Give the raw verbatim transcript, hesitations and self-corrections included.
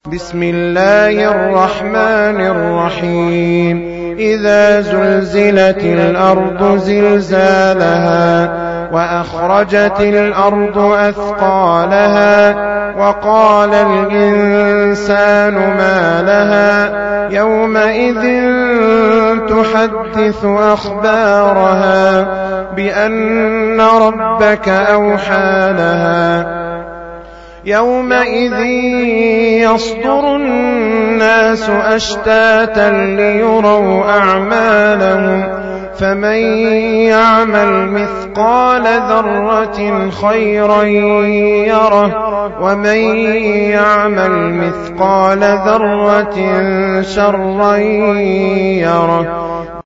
بسم الله الرحمن الرحيم إذا زلزلت الأرض زلزالها وأخرجت الأرض أثقالها وقال الإنسان ما لها يومئذ تحدث أخبارها بأن ربك أوحى لها يومئذ يصدر الناس أشتاتا ليروا أعمالهم فمن يعمل مثقال ذرة خيرا يره ومن يعمل مثقال ذرة شرا يره